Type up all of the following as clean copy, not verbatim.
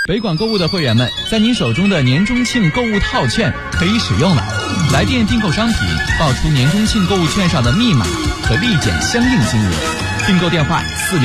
北广购物的会员们，在您手中的年中庆购物套券可以使用了。来电订购商品，报出年中庆购物券上的密码，可立减相应金额。订购电话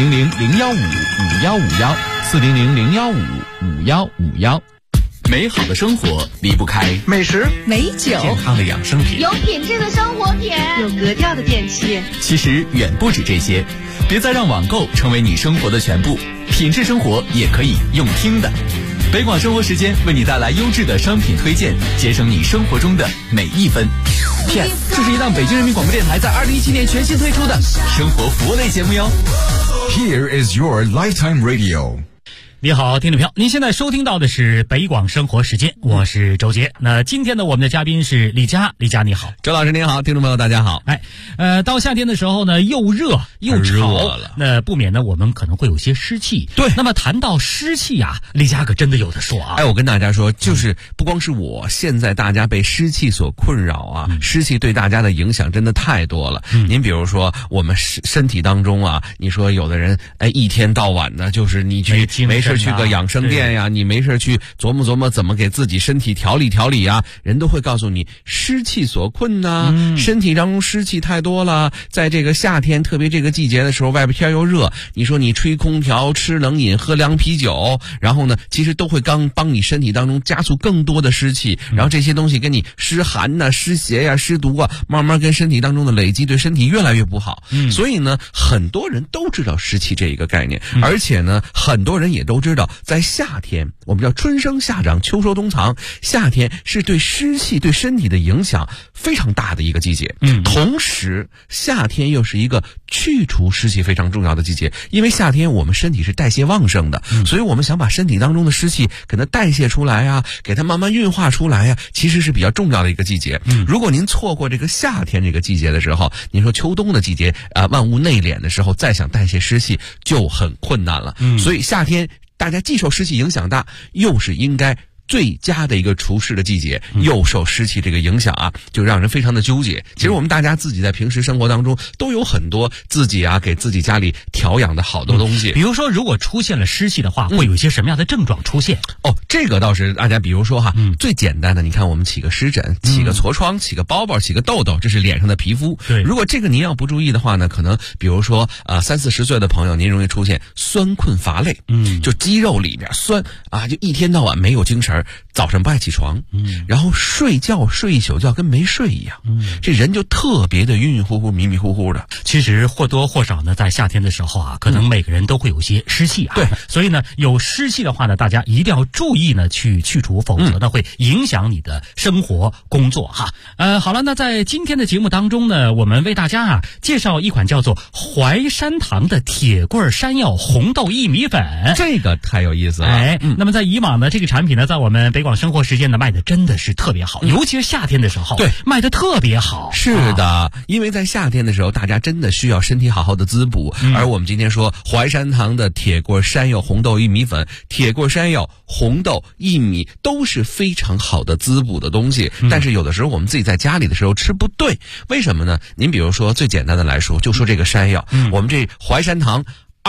400-015-5151，400-015-5151。美好的生活离不开美食、 美酒、 健康的养生品， 有品质的生活品， 有格调的电器。 其实远不止这些，别再让网购成为你生活的全部，品质生活也可以用听的。北广生活时间为你带来优质的商品推荐，节省你生活中的每一分。PS， 这是一档北京人民广播电台在2017年全新推出的生活服务类节目哟。 Here is your lifetime radio。 你好，听众朋友，您现在收听到的是北广生活时间，我是周杰。那今天呢，我们的嘉宾是李佳，李佳你好。 周老师您好，听众朋友大家好。 到夏天的时候呢，又热又潮了，那不免呢，我们可能会有些湿气。 对， 那么谈到湿气啊，李佳可真的有的说啊。 我跟大家说，就是不光是我，现在大家被湿气所困扰啊，湿气对大家的影响真的太多了。您比如说，我们身体当中啊，你说有的人一天到晚的，就是你去没事去个养生店呀，你没事去琢磨琢磨怎么给自己身体调理调理啊，人都会告诉你湿气所困呐，身体当中湿气太多了，在这个夏天特别这个季节的时候，外边天又热，你说你吹空调、吃冷饮、喝凉啤酒，然后呢，其实都会帮你身体当中加速更多的湿气，然后这些东西跟你湿寒呐、湿邪呀、湿毒啊，慢慢跟身体当中的累积，对身体越来越不好。所以呢，很多人都知道湿气这一个概念，而且呢，很多人也都知道，在夏天我们叫春生夏长秋收冬藏，夏天是对湿气对身体的影响非常大的一个季节。同时夏天又是一个去除湿气非常重要的季节，因为夏天我们身体是代谢旺盛的，所以我们想把身体当中的湿气给它代谢出来啊，给它慢慢运化出来啊，其实是比较重要的一个季节。如果您错过这个夏天这个季节的时候，您说秋冬的季节万物内敛的时候，再想代谢湿气就很困难了。所以夏天大家既受湿气影响大，又是应该最佳的一个除湿的季节，又受湿气这个影响啊，就让人非常的纠结。其实我们大家自己在平时生活当中都有很多自己给自己家里调养的好多东西。 比如说，如果出现了湿气的话，会有一些什么样的症状出现？ 这个倒是大家比如说最简单的，你看我们起个湿疹、起个痤疮、起个包包、起个痘痘，这是脸上的皮肤。 对， 如果这个您要不注意的话呢，可能比如说30-40岁的朋友，您容易出现酸困乏累，就肌肉里边酸就一天到晚没有精神，早上不爱起床，然后睡觉睡一宿觉跟没睡一样，这人就特别的晕晕乎乎、迷迷糊糊的。 其实或多或少呢，在夏天的时候可能每个人都会有些湿气对， 所以呢，有湿气的话呢，大家一定要注意呢去除，否则呢会影响你的生活工作好了，那在今天的节目当中呢，我们为大家介绍一款叫做淮山堂的铁棍山药红豆薏米粉， 这个太有意思了。 那么在以往呢，这个产品呢，在我们北广生活时间呢卖的真的是特别好，尤其是夏天的时候， 对， 卖的特别好。 是的，因为在夏天的时候，大家真的需要身体好好的滋补。而我们今天说淮山堂的铁棍山药红豆薏米粉，铁棍山药、红豆、薏米都是非常好的滋补的东西。但是有的时候我们自己在家里的时候吃不对，为什么呢？您比如说最简单的来说，就说这个山药，我们这淮山堂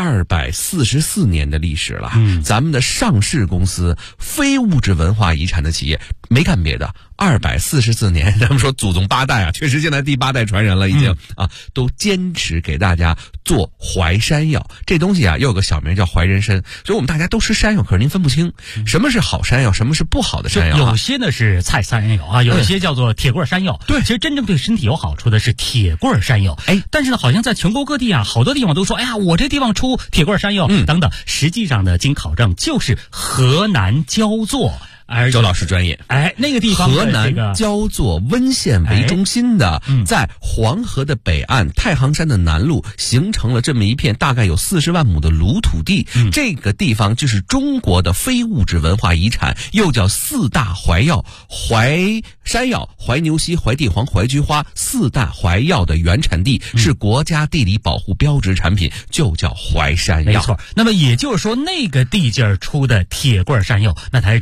244年的历史了，咱们的上市公司，非物质文化遗产的企业，没干别的，244年，咱们说祖宗8代确实现在第8代传人了，已经都坚持给大家做淮山药。这东西又有个小名叫淮人参，所以我们大家都吃山药，可是您分不清什么是好山药，什么是不好的山药。 有些呢是菜山药有一些叫做铁棍山药。 对， 其实真正对身体有好处的是铁棍山药。但是呢，好像在全国各地好多地方都说，我这地方出铁棍山药等等。实际上呢，经考证就是河南焦作。 周老师专业。 那个地方河南焦作温县为中心的，在黄河的北岸太行山的南麓形成了这么一片大概有40万亩的鲁土地。这个地方就是中国的非物质文化遗产，又叫4大淮药：淮山药、淮牛膝、淮地黄、淮菊花，4大淮药的原产地，是国家地理保护标志产品，就叫淮山药。 没错。那么也就是说，那个地界出的铁棍山药，那才是真正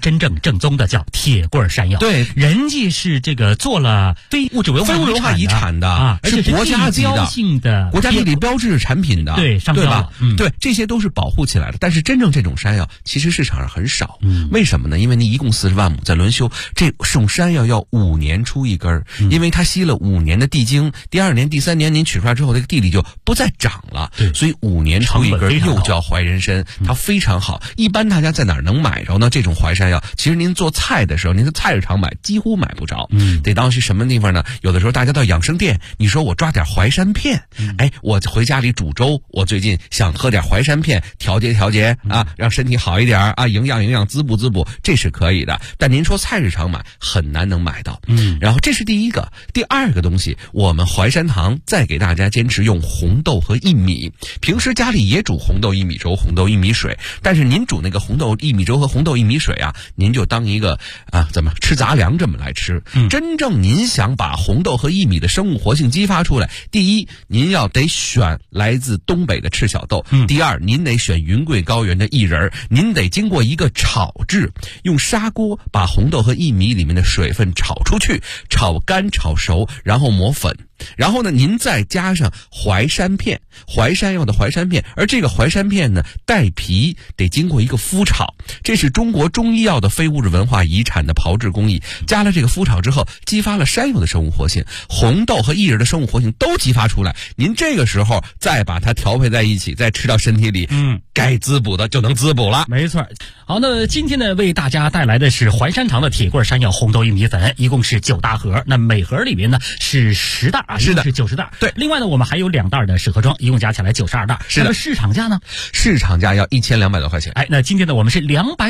正宗的叫铁棍山药。 对， 人家是这个做了非物质文化遗产的啊， 是国家级的国家地理标志产品的， 对，上标了， 对，这些都是保护起来的。但是真正这种山药其实市场上很少，为什么呢？因为你一共40万亩在轮休，这种山药要5年出一根，因为它吸了5年的地精，第2年、第3年您取出来之后，这个地里就不再长了，所以5年出一根，又叫怀人参，它非常好。一般大家在哪儿能买着呢？这种淮山药，其实您做菜的时候，您在菜市场买几乎买不着，得到去什么地方呢？有的时候大家到养生店，你说我抓点淮山片，我回家里煮粥，我最近想喝点淮山片，调节啊，让身体好一点啊，营养滋补，这是可以的。但您说菜市场买很难能买到，然后这是第一个。第二个东西，我们淮山堂再给大家坚持用红豆和薏米，平时家里也煮红豆薏米粥、红豆薏米水，但是您煮那个红豆薏米粥和红豆薏米水啊，您就当一个怎么吃杂粮这么来吃。真正您想把红豆和薏米的生物活性激发出来，第一，您要得选来自东北的赤小豆，第二，您得选云贵高原的薏仁，您得经过一个炒制，用砂锅把红豆和薏米里面的水分炒出去，炒干炒熟，然后磨粉。然后呢，您再加上淮山片，淮山药的淮山片，而这个淮山片呢，带皮得经过一个麸炒，这是中国中医药的非物质文化遗产的炮制工艺。加了这个麸炒之后，激发了山药的生物活性，红豆和薏仁的生物活性都激发出来。您这个时候再把它调配在一起，再吃到身体里，该滋补的就能滋补了。 没错。好，那今天呢，为大家带来的是淮山堂的铁棍山药红豆薏米粉，一共是9大盒，那每盒里面呢是10袋。是的，是90袋。 对， 另外呢，我们还有2袋的适合装，一共加起来92袋。 是的。 那么市场价呢？ 市场价要1200多块钱。 那今天呢，我们是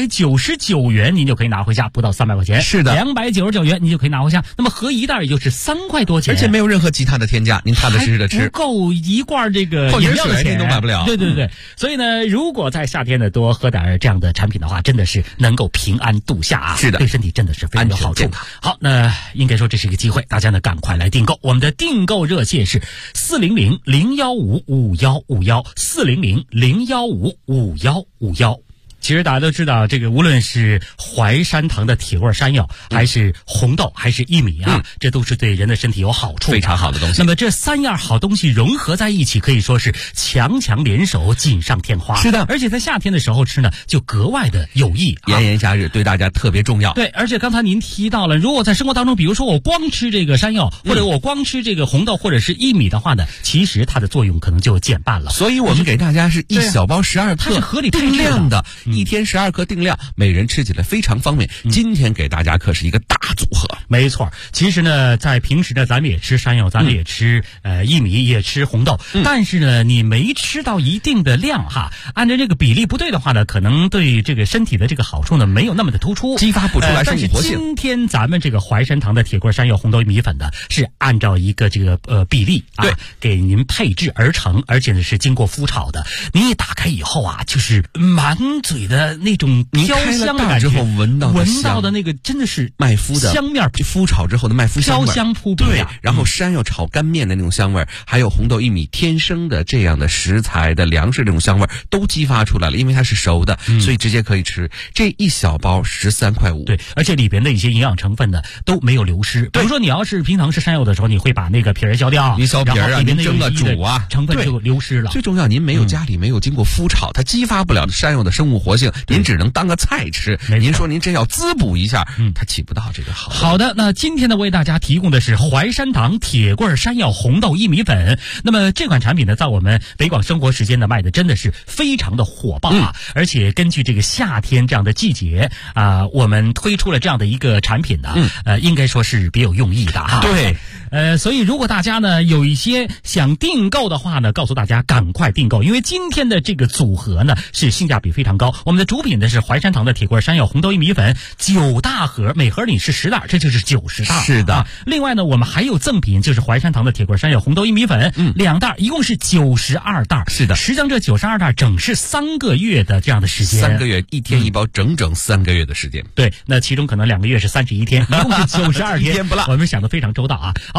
299元，您就可以拿回家，不到300块钱。 是的 ，299元您就可以拿回家。那么合一袋也就是3块多钱， 而且没有任何其他的添加，您踏踏实实的吃， 不够一罐这个饮料的钱， 您都买不了。 对。所以呢，如果在夏天呢多喝点这样的产品的话，真的是能够平安度夏啊。 是的， 对身体真的是非常有好处。好，那应该说这是一个机会，大家呢赶快来订购。我们的订购热线是400-015-5151，400-015-5151。其实大家都知道，这个无论是淮山堂的铁棍山药，还是红豆，还是薏米啊，这都是对人的身体有好处的， 非常好的东西。 那么这3样好东西融合在一起，可以说是强强联手，锦上添花。 是的， 而且在夏天的时候吃呢，就格外的有益。 炎炎夏日对大家特别重要。 对，而且刚才您提到了，如果在生活当中，比如说我光吃这个山药，或者我光吃这个红豆或者是薏米的话呢，其实它的作用可能就减半了。 所以我们给大家是一小包12克， 它是合理定量的。1天12克定量，每人吃起来非常方便。今天给大家可是一个大组合。 没错，其实呢，在平时呢，咱们也吃山药，咱们也吃薏米，也吃红豆，但是呢，你没吃到一定的量哈，按照这个比例不对的话呢，可能对这个身体的这个好处呢，没有那么的突出， 激发不出来生物活性。 但是今天咱们这个淮山堂的铁棍山药红豆米粉呢，是按照一个这个比例对给您配制而成，而且呢是经过麸炒的。您一打开以后啊，就是满嘴的那种焦香的感觉， 之后闻到的那个真的是麦麸的香面， 麸炒之后的麦麸香味， 焦香扑鼻。 对，然后山药炒干面的那种香味，还有红豆薏米天生的这样的食材的粮食这种香味都激发出来了，因为它是熟的，所以直接可以吃。这一小包13块5。 对，而且里边的一些营养成分呢都没有流失。比如说你要是平常吃山药的时候，你会把那个皮儿削掉， 你削皮儿啊，您蒸了煮啊， 成分就流失了。 最重要，您家里没有经过麸炒，它激发不了山药的生物活性，您只能当个菜吃。您说您真要滋补一下，它起不到这个好。 好的，那今天呢为大家提供的是淮山堂铁棍山药红豆薏米粉。那么这款产品呢，在我们北广生活时间呢卖的真的是非常的火爆啊！而且根据这个夏天这样的季节啊，我们推出了这样的一个产品呢，应该说是别有用意的哈。 对。 所以如果大家呢有一些想订购的话呢，告诉大家赶快订购，因为今天的这个组合呢是性价比非常高。我们的主品呢是淮山堂的铁棍山药红豆薏米粉9大盒，每盒里是10袋，这就是90袋。 是的。 另外呢，我们还有赠品，就是淮山堂的铁棍山药红豆薏米粉2袋，一共是92袋。 是的。 实际上这92袋整是3个月的这样的时间 ，3个月1天1包，整3个月的时间。 对，那其中可能2个月是31天，一共是92天， 一天不落。 我们想的非常周到啊。好。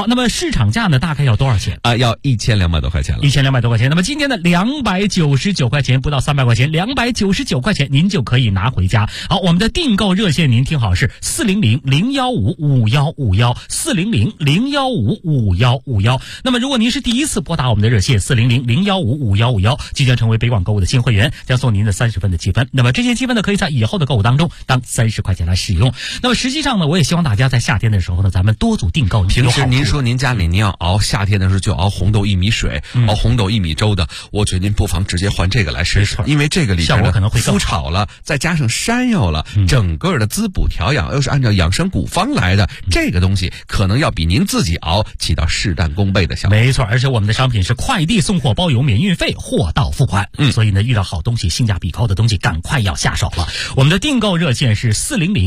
好，那么市场价呢大概要多少钱？ 要1200多块钱了。 1200多块钱。那么今天的299块钱，不到300块钱，299块钱您就可以拿回家。好，我们的订购热线您听好是400-015-5151，400-015-5151。那么如果您是第一次拨打我们的热线400-015-5151，即将成为北广购物的新会员，将送您的30分的积分。那么这些积分呢，可以在以后的购物当中当30块钱来使用。那么实际上呢，我也希望大家在夏天的时候呢，咱们多组订购。 平时您说您家里您要熬夏天的时候就熬红豆薏米水，熬红豆薏米粥的，我觉得您不妨直接换这个来试试，因为这个里边呢麸炒了，再加上山药了，整个的滋补调养又是按照养生古方来的，这个东西可能要比您自己熬起到事半功倍的效果。 没错，而且我们的商品是快递送货包邮免运费，货到付款。所以呢，遇到好东西、性价比高的东西，赶快要下手了。我们的订购热线是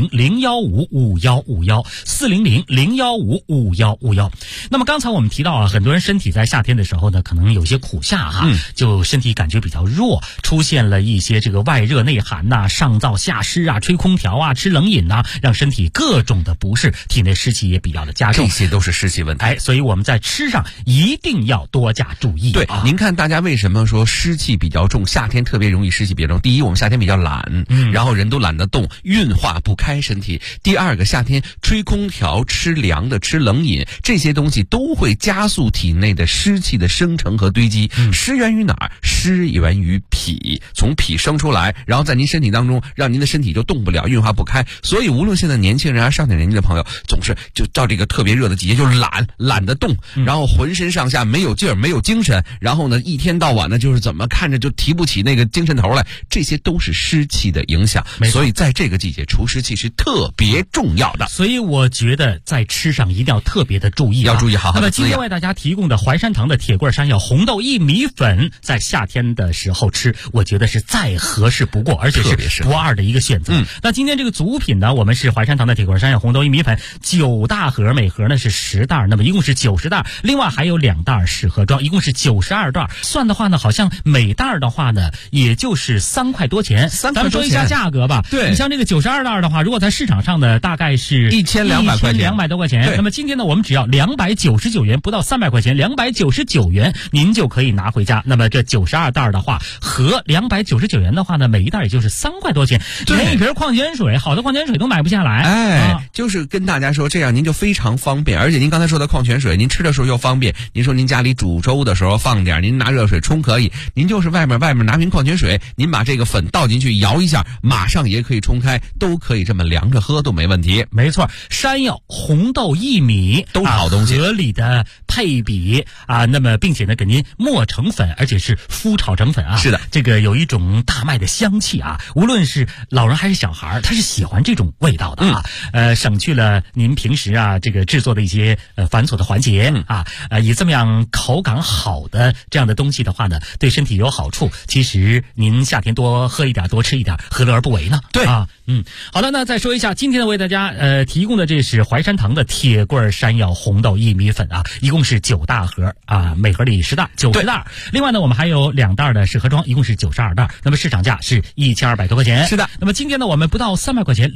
400-015-5151，400-015-5151。那么刚才我们提到啊，很多人身体在夏天的时候呢，可能有些苦夏哈，就身体感觉比较弱，出现了一些这个外热内寒呐、上燥下湿啊、吹空调啊、吃冷饮呐，让身体各种的不适，体内湿气也比较的加重， 这些都是湿气问题。 所以我们在吃上一定要多加注意。 对，您看大家为什么说湿气比较重，夏天特别容易湿气比较重？第一，我们夏天比较懒，然后人都懒得动，运化不开身体。第二个，夏天吹空调、吃凉的、吃冷饮，这些东西都会加速体内的湿气的生成和堆积。湿源于哪儿？湿源于脾，从脾生出来，然后在您身体当中，让您的身体就动不了，运化不开。所以无论现在年轻人还是上点年纪的朋友，总是就到这个特别热的季节就懒得动，然后浑身上下没有劲儿、没有精神，然后呢一天到晚呢就是怎么看着就提不起那个精神头来，这些都是湿气的影响。所以在这个季节除湿气是特别重要的。 所以我觉得在吃上一定要特别的注意， 要注意好好的滋养。 那么今天为大家提供的淮山堂的铁棍山药红豆薏米粉，在夏天的时候吃，我觉得是再合适不过，而且是不二的一个选择。那今天这个组品呢，我们是淮山堂的铁棍山药红豆薏米粉9大盒，每盒呢是10袋，那么一共是90袋，另外还有2袋试盒装，一共是92袋。算的话呢，好像每袋的话呢，也就是3块多钱。咱们说一下价格吧。 对， 你像这个92袋的话，如果在市场上呢，大概是 1200块钱 ，1200多块钱。那么今天呢，我们只要299元，不到300块钱，299元您就可以拿回家。那么这92袋的话，和299元的话呢，每一袋也就是3块多钱，连一瓶矿泉水，好的矿泉水都买不下来。 就是跟大家说，这样您就非常方便。而且您刚才说的矿泉水，您吃的时候又方便。您说您家里煮粥的时候放点，您拿热水冲可以。您就是外面拿瓶矿泉水，您把这个粉倒进去摇一下，马上也可以冲开，都可以这么凉着喝都没问题。 没错，山药、红豆、薏米都是好东西， 合理的配比啊。那么并且呢，给您磨成粉，而且是麸炒成粉啊。 是的， 这个有一种大麦的香气啊，无论是老人还是小孩，他是喜欢这种味道的啊。省去了您平时啊这个制作的一些繁琐的环节以这么样口感好的这样的东西的话呢，对身体有好处。其实您夏天多喝一点，多吃一点，何乐而不为呢？ 对啊，好的，那再说一下，今天呢为大家提供的这是淮山堂的铁棍山药红豆薏米粉啊，一共是9大盒啊，每盒里10袋，90袋。另外呢，我们还有2袋的试盒装，一共是92袋。那么市场价是1200多块钱。 是的。 那么今天呢，我们不到300块钱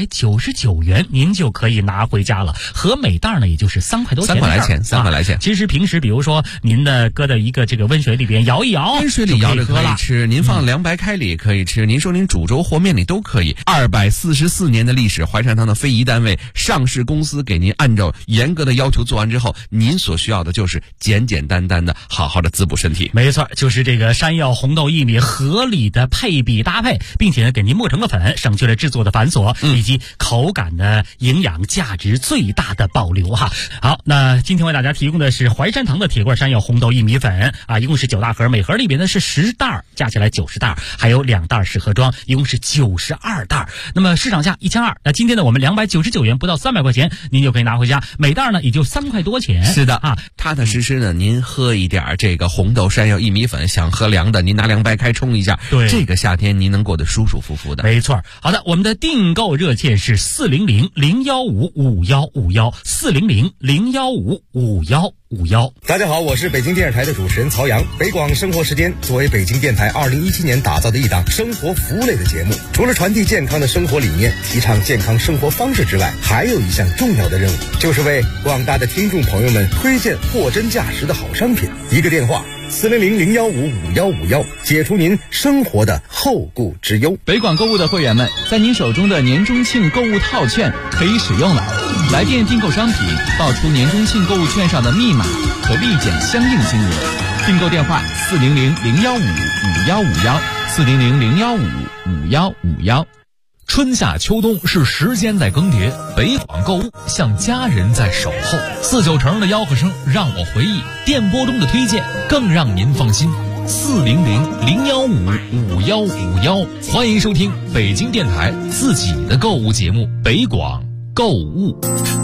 ，299元您就可以拿回家了，和每袋呢也就是3块多钱。3 块来钱。 其实平时比如说您的搁在一个这个温水里边摇一摇， 温水里摇着可以吃，您放凉白开里也可以吃，您说您煮粥和面里都可以。244年的历史，淮山堂的非遗单位上市公司给您按照严格的要求做完之后，您所需要的就是简简单单的好好的滋补身体。 没错，就是这个山药红豆薏米合理的配比搭配，并且呢给您磨成了粉，省去了制作的繁琐，以及口感的营养价值最大的保留哈。好，那今天为大家提供的是淮山堂的铁棍山药红豆薏米粉啊，一共是9大盒，每盒里边呢是10袋，加起来90袋，还有2袋试盒装，一共是92袋。那么市场价1200，那今天呢我们299元，不到300块钱，您就可以拿回家，每袋呢也就3块多钱。 是的啊，踏踏实实呢，您喝一点这个红豆山药薏米粉，想喝凉的，您拿凉白开冲一下， 对， 这个夏天您能过得舒舒服服的。 没错。好的，我们的订购热线是400-015-5151，400-015-5151。 大家好，我是北京电视台的主持人曹阳。北广生活时间作为北京电台2017年打造的一档生活服务类的节目，除了传递健康的生活理念，提倡健康生活方式之外，还有一项重要的任务，就是为广大大的听众朋友们推荐货真价实的好商品。一个电话400-015-5151，解除您生活的后顾之忧。 北广购物的会员们，在您手中的年中庆购物套券可以使用了。来电订购商品，报出年中庆购物券上的密码，可立减相应金额。订购电话400-015-5151，400-015-5151。 春夏秋冬是时间在更迭，北广购物像家人在守候。4-9成的吆喝声让我回忆，电波中的推荐更让您放心。400-015-5151，欢迎收听北京电台自己的购物节目《北广购物》。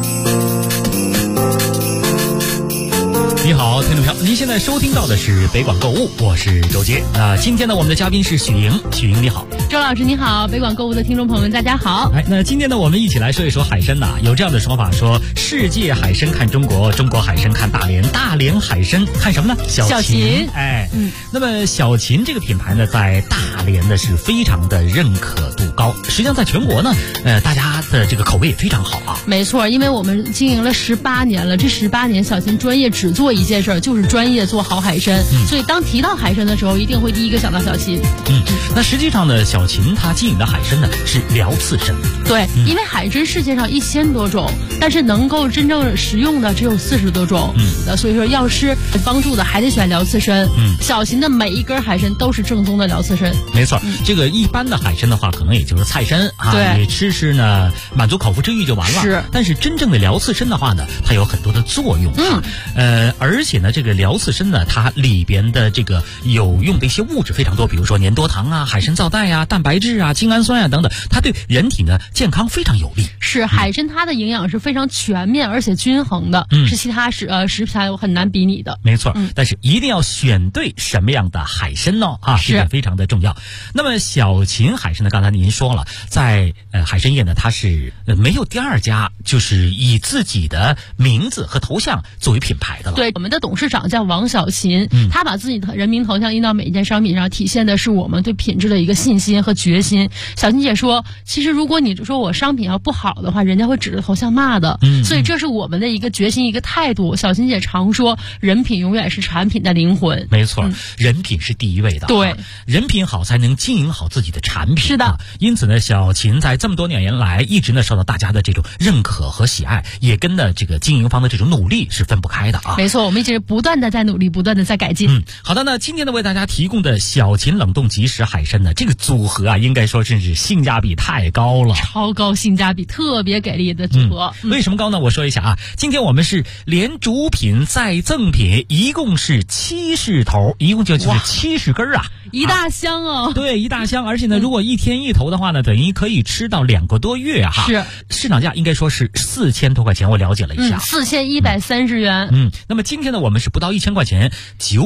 你好，听众朋友，您现在收听到的是北广购物，我是周杰。今天呢，我们的嘉宾是许莹，许莹你好。 周老师你好，北广购物的听众朋友们大家好。 那今天呢，我们一起来说一说海参呐。有这样的说法说，世界海参看中国，中国海参看大连，大连海参看什么呢？小秦。那么小秦这个品牌呢，在大连呢是非常的认可度高，实际上在全国呢，大家的这个口碑也非常好啊。 没错，因为我们经营了18年了，这18年小秦专业只做一件事，就是专业做好海参。所以当提到海参的时候，一定会第一个想到小秦。 那实际上呢，小秦它经营的海参呢是辽刺参。 对，因为海参世界上1000多种，但是能够真正食用的只有40多种。所以说要吃帮助的还得选辽刺参。小秦的每一根海参都是正宗的辽刺参。 没错，这个一般的海参的话，可能也就是菜参啊， 对， 你吃呢，满足口腹之欲就完了。 是， 但是真正的辽刺参的话呢，它有很多的作用啊。而且呢，这个辽刺参呢，它里边的这个有用的一些物质非常多，比如说粘多糖啊、海参皂苷啊、蛋白质啊、精氨酸啊等等，它对人体呢健康非常有利。 是，海参它的营养是非常全面而且均衡的，是其他食品很难比拟的。 没错，但是一定要选对什么样的海参呢？这个非常的重要。那么小秦海参呢，刚才您说了，在海参业呢，它是没有第二家就是以自己的名字和头像作为品牌的了。 对，我们的董事长叫王小秦，他把自己的人名头像印到每一件商品上，体现的是我们对品质的一个信心和决心。小秦姐说，其实如果你说我商品要不好的话，人家会指着头像骂的。所以这是我们的一个决心，一个态度。小秦姐常说，人品永远是产品的灵魂。 没错，人品是第一位的。 对， 人品好才能经营好自己的产品。 是的， 因此呢，小秦在这么多年来一直呢受到大家的这种认可和喜爱，也跟呢这个经营方的这种努力是分不开的啊。 没错，我们一直不断的在努力，不断的在改进。 好的，那今天呢为大家提供的小秦冷冻即食海参呢，这个组合啊，应该说真是性价比太高了， 超高性价比，特别给力的组合。 为什么高呢？我说一下啊，今天我们是连主品再赠品，一共是70头，一共就是70根啊， 一大箱哦。 对，一大箱，而且呢，如果一天一头的话呢，等于可以吃到2个多月哈。 是， 市场价应该说是4000多块钱，我了解了一下 ，4130元。 那么今天呢，我们是不到1000块钱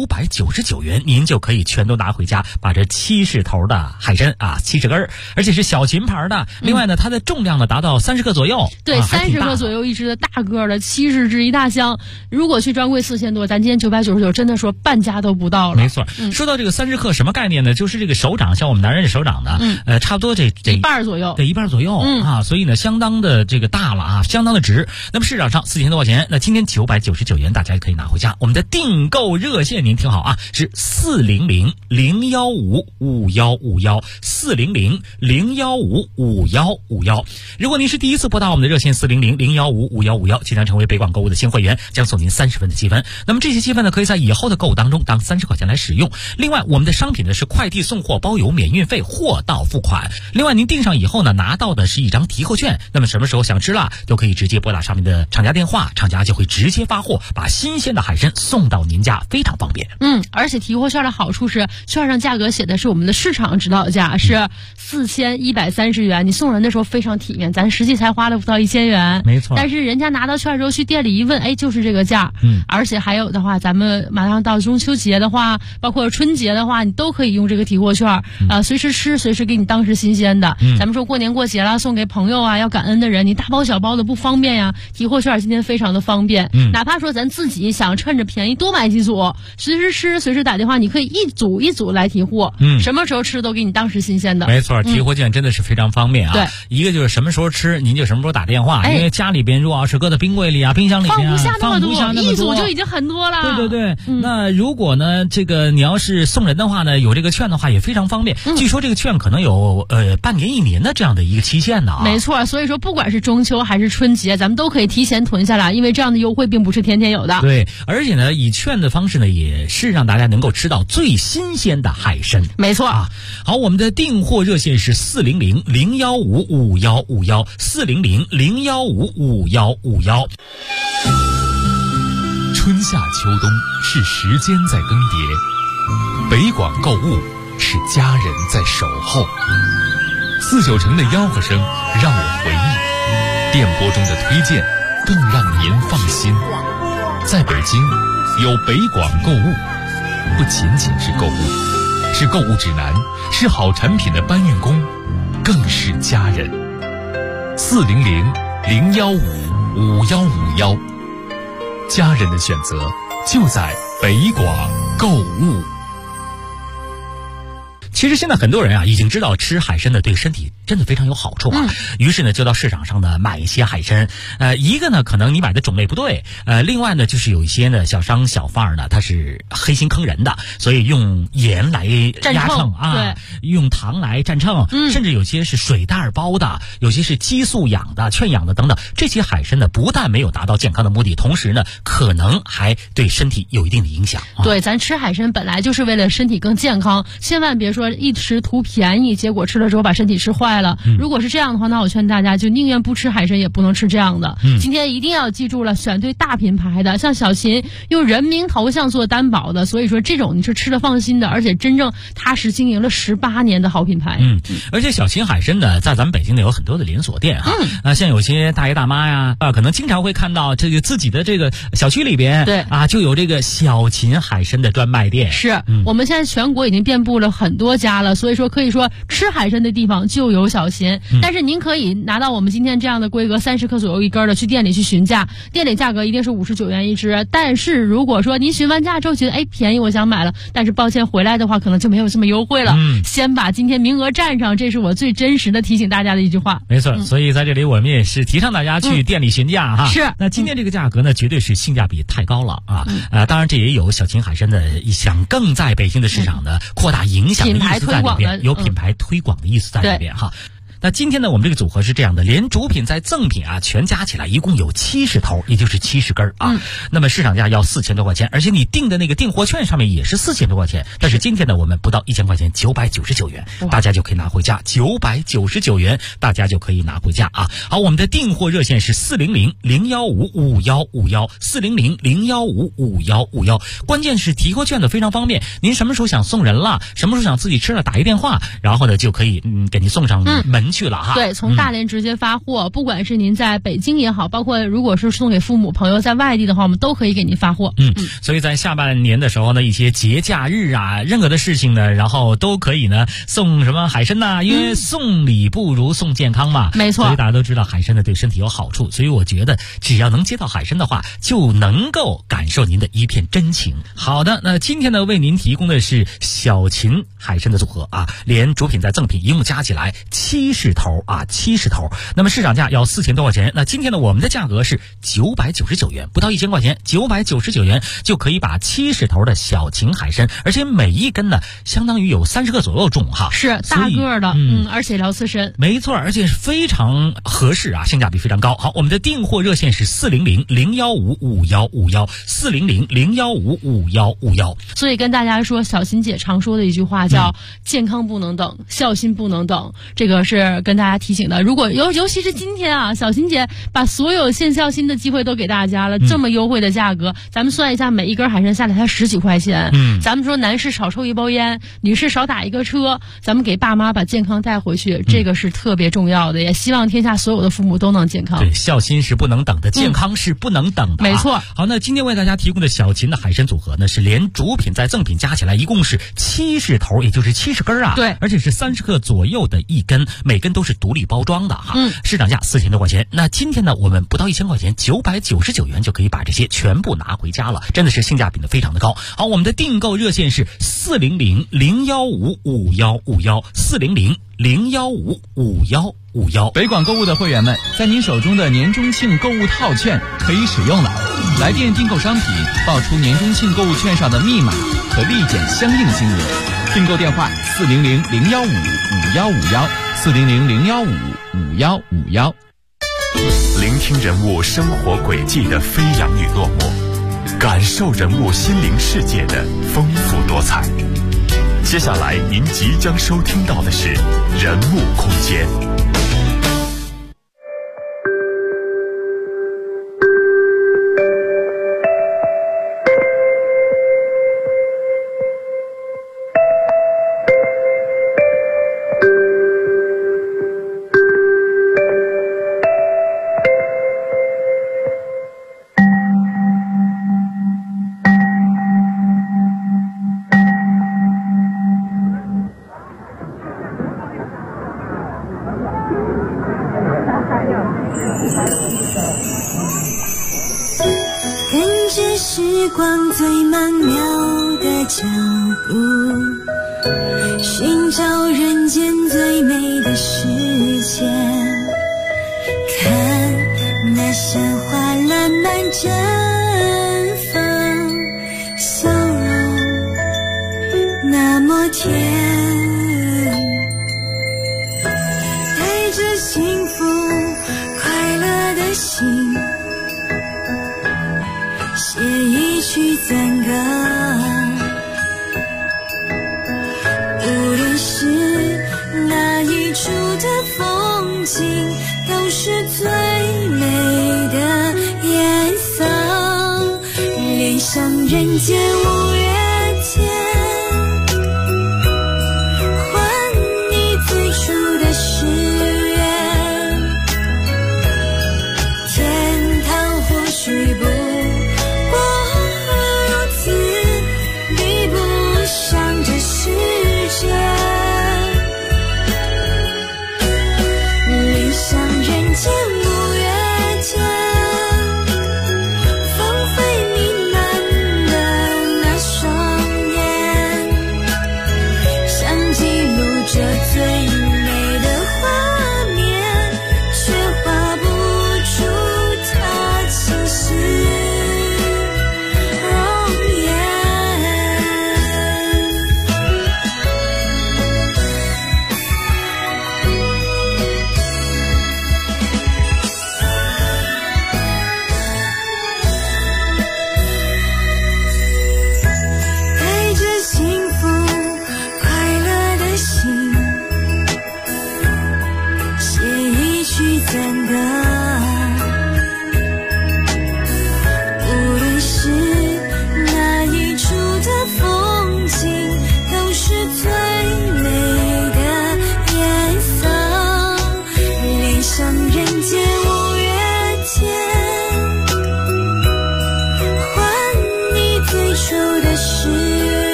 ，999元，您就可以全都拿回家，把这70头的海参啊，70根，而且是小秦牌的。另外呢，它的重量呢达到30克左右。 对，30克左右一只的大个的70只一大箱，如果去专柜4000多，咱今天999，真的说半价都不到了。 没错，说到这个30克什么概念呢？就是这个手掌，像我们男人的手掌呢，差不多这一半左右， 对，一半左右啊，所以呢，相当的这个大了啊，相当的值。那么市场上4000多块钱，那今天999元，大家也可以拿回家。我们的订购热线您听好啊，是400-015-5151，400-015-5151。如果您是第一次拨打我们的热线400-015-5151，即将成为北广购物的新会员，将送您30分的积分。那么这些积分呢，可以在以后的购物当中当30块钱来使用。另外，我们的商品呢是快递送货包邮免运费，货到付款。另外，您订上以后呢，拿到的是一张提货券。那么什么时候想吃了，都可以直接拨打上面的厂家电话，厂家就会直接发货，把新鲜的海参送到您家，非常方便。 而且提货券的好处是，券上价格写的是我们的市场指导价，是4130元。你送人的时候非常体面，咱实际才花了不到1000元。 没错。 但是人家拿到券之后去店里一问，就是这个价。而且还有的话，咱们马上到中秋节的话，包括春节的话，你都可以用这个提货券随时吃，随时给你当时新鲜的。咱们说过年过节了，送给朋友啊，要感恩的人，你大包小包的不方便呀，提货券今天非常的方便。哪怕说咱自己己想趁着便宜多买几组，随时吃随时打电话，你可以一组一组来提货，什么时候吃都给你当时新鲜的。 没错，提货券真的是非常方便啊。 对， 一个就是什么时候吃您就什么时候打电话，因为家里边如果要是搁在冰柜里啊、冰箱里边啊， 放不下那么多，一组就已经很多了。 对对对，那如果呢这个你要是送人的话呢，有这个券的话也非常方便。据说这个券可能有半年1年的这样的一个期限呢啊。 没错，所以说不管是中秋还是春节，咱们都可以提前囤下来，因为这样的优惠并不是天天有的。 对，而且呢，以券的方式呢，也是让大家能够吃到最新鲜的海参。 没错啊。好，我们的订货热线是400-015-5151，400-015-5151。 春夏秋冬是时间在更迭，北广购物是家人在守候。49城的吆喝声让我回忆，电波中的推荐更让您放心。在北京有北广购物，不仅仅是购物，是购物指南，是好产品的搬运工，更是家人。400-015-5151，家人的选择就在北广购物。 其实现在很多人啊已经知道吃海参呢对身体真的非常有好处啊，于是呢就到市场上呢买一些海参。一个呢可能你买的种类不对，另外呢就是有一些呢小商小贩呢他是黑心坑人的，所以用盐来压秤啊，用糖来蘸秤，甚至有些是水袋包的，有些是激素养的、劝养的等等。这些海参呢不但没有达到健康的目的，同时呢可能还对身体有一定的影响。 对，咱吃海参本来就是为了身体更健康，千万别说一时图便宜，结果吃了之后把身体吃坏了。如果是这样的话，那我劝大家就宁愿不吃海参也不能吃这样的。今天一定要记住了，选对大品牌的，像小秦用人名头像做担保的，所以说这种你是吃的放心的，而且真正踏实经营了18年的好品牌。 而且小秦海参呢在咱们北京呢有很多的连锁店哈，像有些大爷大妈呀可能经常会看到这个自己的这个小区里边对就有这个小秦海参的专卖店。 是，我们现在全国已经遍布了很多家了，所以说可以说吃海参的地方就有小秦。但是您可以拿到我们今天这样的规格30克左右一根的去店里去询价，店里价格一定是59元一只。但是如果说您询完价之后觉得便宜我想买了，但是抱歉回来的话可能就没有这么优惠了。先把今天名额占上，这是我最真实的提醒大家的一句话。 没错，所以在这里我们也是提倡大家去店里询价哈。 是， 那今天这个价格呢绝对是性价比太高了啊。当然这也有小秦海参的想更在北京的市场呢扩大影响的意思在里边，有品牌推广的意思在里边哈。那今天呢，我们这个组合是这样的，连主品再赠品全加起来一共有70头，也就是70根那么市场价要4000多块钱，而且你订的那个订货券上面也是4000多块钱。但是今天呢，我们不到1000块钱，999元，大家就可以拿回家，999元，大家就可以拿回家啊。好，我们的订货热线是400-015-5151，400-015-5151。关键是提货券的非常方便，您什么时候想送人了，什么时候想自己吃了，打一电话，然后呢就可以给您送上门去了哈。 对，从大连直接发货，不管是您在北京也好，包括如果是送给父母朋友在外地的话，我们都可以给您发货。 所以在下半年的时候呢，一些节假日任何的事情呢，然后都可以呢送什么海参因为送礼不如送健康嘛。 没错， 所以大家都知道海参呢对身体有好处，所以我觉得只要能接到海参的话，就能够感受您的一片真情。好的，那今天呢为您提供的是小秦海参的组合连主品再赠品一共加起来70头70头。那么市场价要4000多块钱，那今天呢我们的价格是999元，不到1000块钱，999元就可以把70头的小秦海参，而且每一根呢相当于有30克左右重哈， 是大个的，而且聊刺身。 没错，而且是非常合适性价比非常高。好，我们的订货热线是400-015-5151，400-015-5151。 所以跟大家说，小秦姐常说的一句话叫健康不能等，孝心不能等，这个是跟大家提醒的。如果尤其是今天小秦姐把所有献孝心的机会都给大家了，这么优惠的价格，咱们算一下，每一根海参下来才10几块钱。咱们说男士少抽一包烟，女士少打一个车，咱们给爸妈把健康带回去，这个是特别重要的，也希望天下所有的父母都能健康。 对，孝心是不能等的，健康是不能等的。 没错。 好，那今天为大家提供的小秦的海参组合呢，是连主品再赠品加起来一共是70头，也就是70根对， 而且是30克左右的一根，每每根都是独立包装的哈，市场价4000多块钱。那今天呢，我们不到1000块钱，999元就可以把这些全部拿回家了，真的是性价比呢非常的高。好，我们的订购热线是400-015-5151，400-015-5151。 北广购物的会员们，在您手中的年中庆购物套券可以使用了。来电订购商品，报出年中庆购物券上的密码，可立减相应金额。订购电话400-015-5151，400-015-5151。 聆听人物生活轨迹的飞扬与落寞，感受人物心灵世界的丰富多彩。接下来您即将收听到的是人物空间。 跟着时光最曼妙的脚步，寻找人间最美的世界，看那鲜花烂漫绽放，笑容那么甜，带着幸福快乐的心，写一曲赞歌，无论是哪一处的风景，都是最美的颜色，恋上人间无缘